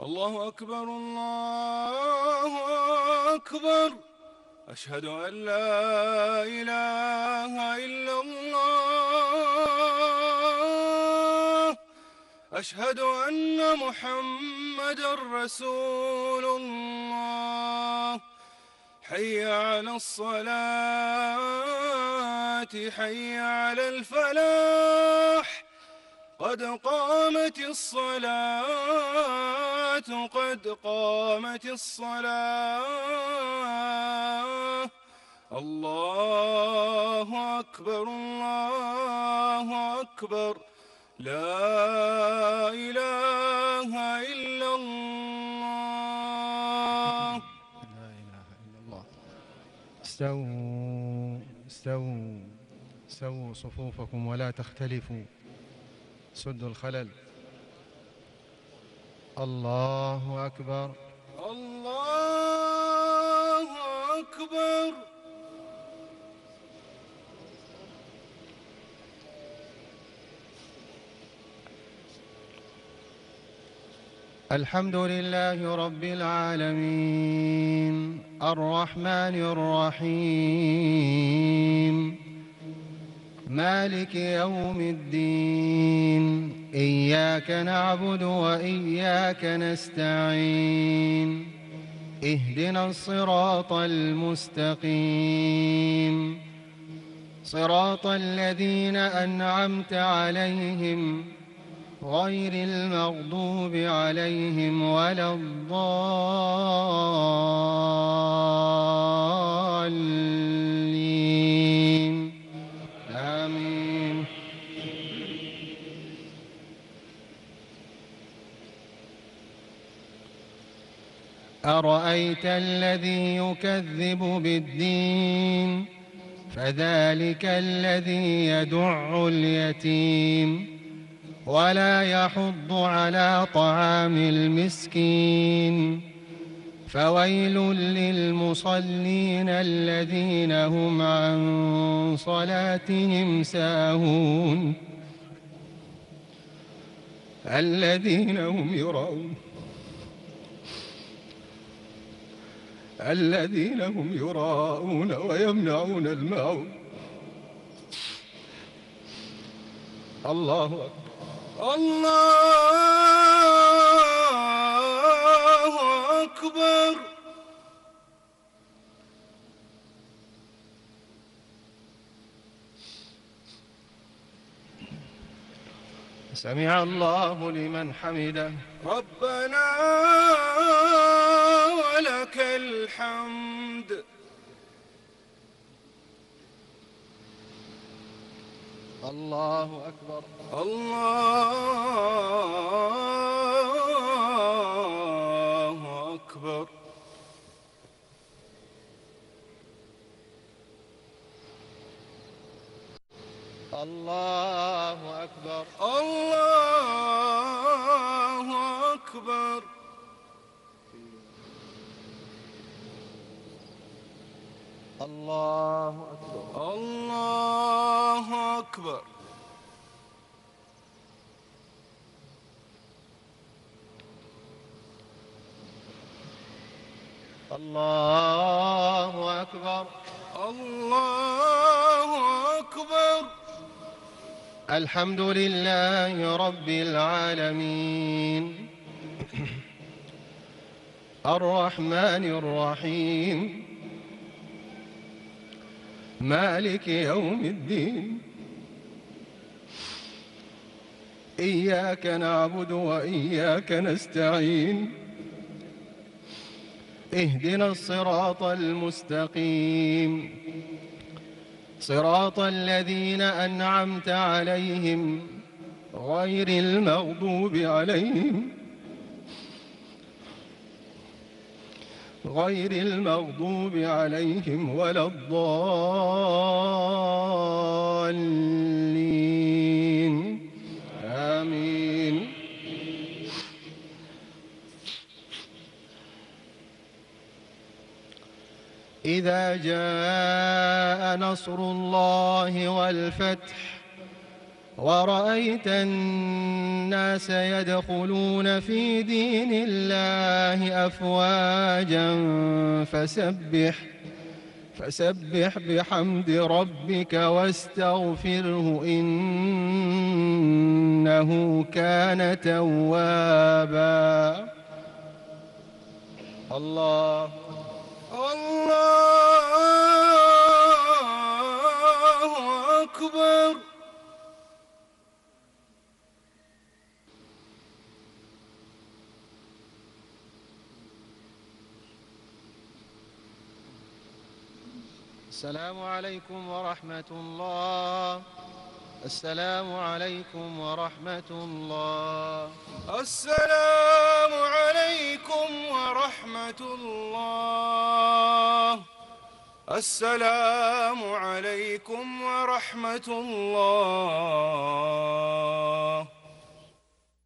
الله أكبر الله أكبر. أشهد أن لا إله إلا الله. أشهد أن محمدًا رسول الله. حي على الصلاة حي على الفلاح. قد قامت الصلاة قد قامت الصلاة. الله أكبر الله أكبر. لا إله إلا الله. لا إله إلا الله. استووا استووا استووا صفوفكم ولا تختلفوا، سدوا الخلل. الله أكبر الله أكبر. الحمد لله رب العالمين الرحمن الرحيم مالك يوم الدين. إياك نعبد وإياك نستعين. اهدنا الصراط المستقيم، صراط الذين أنعمت عليهم غير المغضوب عليهم ولا الضالين. آمين. أرأيت الذي يكذب بالدين فذلك الذي يدع اليتيم ولا يحض على طعام المسكين. فويل للمصلين الذين هم عن صلاتهم ساهون الذين هم يراءون ويمنعون الماعون. الله أكبر الله أكبر. سمع الله لمن حمده. ربنا ولك الحمد. الله أكبر الله أكبر. الله أكبر الله أكبر. الله أكبر الله أكبر. الله أكبر الله أكبر. الحمد لله رب العالمين الرحمن الرحيم مالك يوم الدين. إياك نعبد وإياك نستعين. اهدنا الصراط المستقيم، صراط الذين أنعمت عليهم غير المغضوب عليهم ولا الضالين. آمين. إذا جاء نصر الله والفتح ورأيت الناس يدخلون في دين الله أفواجا فسبح بحمد ربك واستغفره إنه كان توابا. الله أكبر. السلام عليكم ورحمة الله. السلام عليكم ورحمة الله. السلام عليكم ورحمة الله. السلام عليكم ورحمة الله.